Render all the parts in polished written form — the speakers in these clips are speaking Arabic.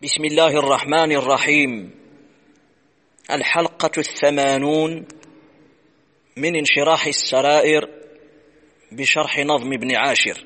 بسم الله الرحمن الرحيم. الحلقة 80 من انشراح السرائر بشرح نظم ابن عاشر.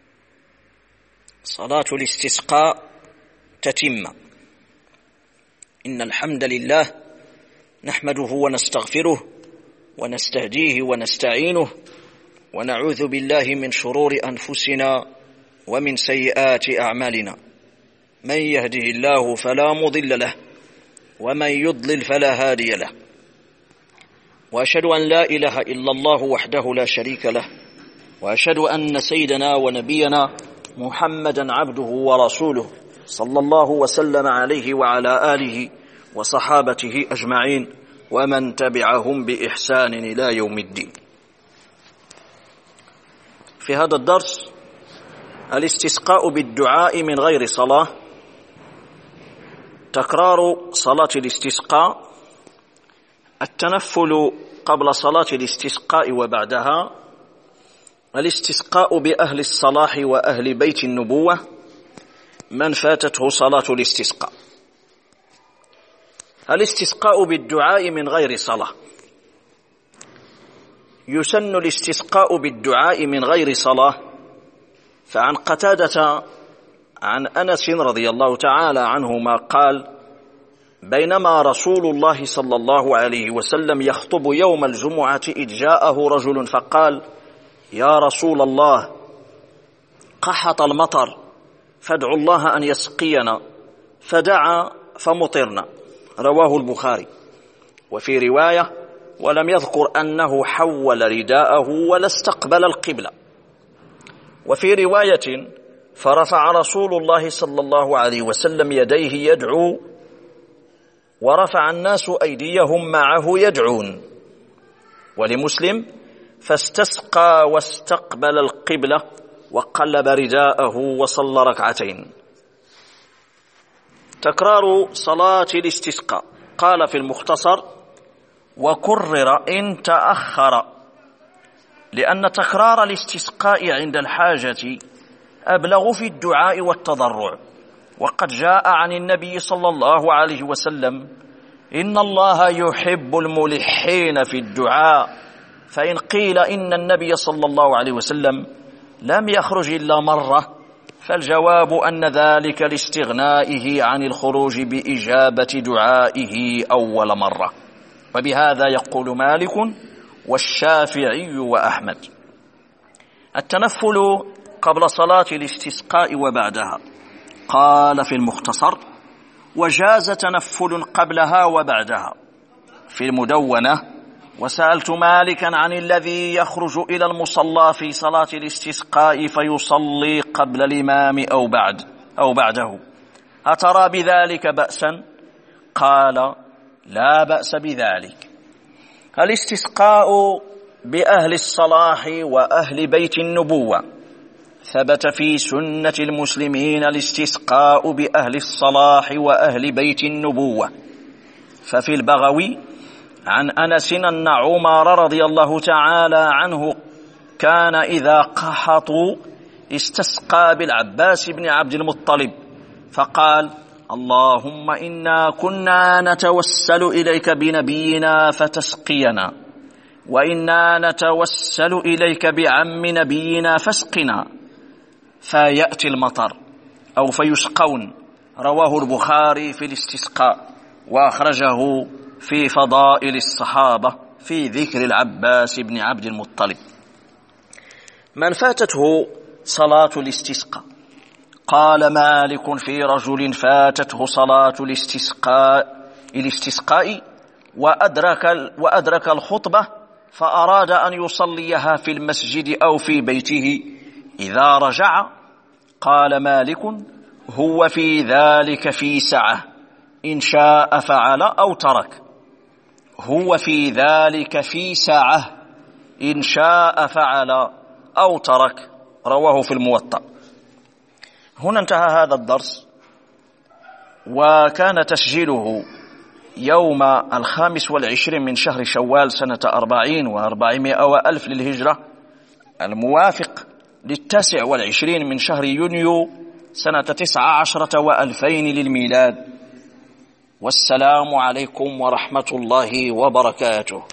صلاة الاستسقاء تتم. إن الحمد لله نحمده ونستغفره ونستهديه ونستعينه ونعوذ بالله من شرور أنفسنا ومن سيئات أعمالنا. من يهده الله فلا مضل له ومن يضلل فلا هادي له، وأشهد أن لا إله إلا الله وحده لا شريك له، وأشهد أن سيدنا ونبينا محمدا عبده ورسوله صلى الله وسلم عليه وعلى آله وصحابته أجمعين ومن تبعهم بإحسان إلى يوم الدين. في هذا الدرس الاستسقاء بالدعاء من غير صلاة، تكرار صلاة الاستسقاء، التنفل قبل صلاة الاستسقاء وبعدها، الاستسقاء بأهل الصلاح وأهل بيت النبوة من فاتته صلاة الاستسقاء. الاستسقاء بالدعاء من غير صلاة. يسن الاستسقاء بالدعاء من غير صلاة، فعن قتادة عن أنس رضي الله تعالى عنهما قال: بينما رسول الله صلى الله عليه وسلم يخطب يوم الجمعة إذ جاءه رجل فقال: يا رسول الله، قحط المطر فادعوا الله أن يسقينا، فدعا فمطرنا. رواه البخاري. وفي رواية: ولم يذكر أنه حول رداءه ولا استقبل القبلة. وفي رواية: فرفع رسول الله صلى الله عليه وسلم يديه يدعو، ورفع الناس أيديهم معه يدعون. ولمسلم: فاستسقى واستقبل القبلة وقلب رداءه وصلى ركعتين. تكرار صلاة الاستسقاء. قال في المختصر: وكرر إن تأخر، لأن تكرار الاستسقاء عند الحاجة أبلغ في الدعاء والتضرع. وقد جاء عن النبي صلى الله عليه وسلم: إن الله يحب الملحين في الدعاء. فإن قيل إن النبي صلى الله عليه وسلم لم يخرج إلا مرة، فالجواب أن ذلك لاستغنائه عن الخروج بإجابة دعائه أول مرة. وبهذا يقول مالك والشافعي وأحمد. التنفل قبل صلاة الاستسقاء وبعدها. قال في المختصر: وجاز تنفل قبلها وبعدها. في المدونة: وسألت مالكا عن الذي يخرج إلى المصلى في صلاة الاستسقاء فيصلي قبل الإمام أو بعده، أترى بذلك بأسا؟ قال: لا بأس بذلك. الاستسقاء بأهل الصلاح وأهل بيت النبوة. ثبت في سنة المسلمين الاستسقاء بأهل الصلاح وأهل بيت النبوة. ففي البغوي عن أنس أن عمر رضي الله تعالى عنه كان إذا قحطوا استسقى بالعباس بن عبد المطلب فقال: اللهم إنا كنا نتوسل إليك بنبينا فتسقينا، وإنا نتوسل إليك بعم نبينا فاسقنا، فيأتي المطر أو فيسقون. رواه البخاري في الاستسقاء، وأخرجه في فضائل الصحابة في ذكر العباس بن عبد المطلب. من فاتته صلاة الاستسقاء. قال مالك في رجل فاتته صلاة الاستسقاء وأدرك الخطبة فأراد أن يصليها في المسجد أو في بيته إذا رجع. قال مالك: هو في ذلك في سعة، إن شاء فعل أو ترك. هو في ذلك في ساعة، إن شاء فعل أو ترك. رواه في الموطأ. هنا انتهى هذا الدرس، وكان تسجيله يوم 25 من شهر شوال سنة 40 و400 وألف للهجرة، الموافق 29 من شهر يونيو سنة 19 و2000 للميلاد. والسلام عليكم ورحمة الله وبركاته.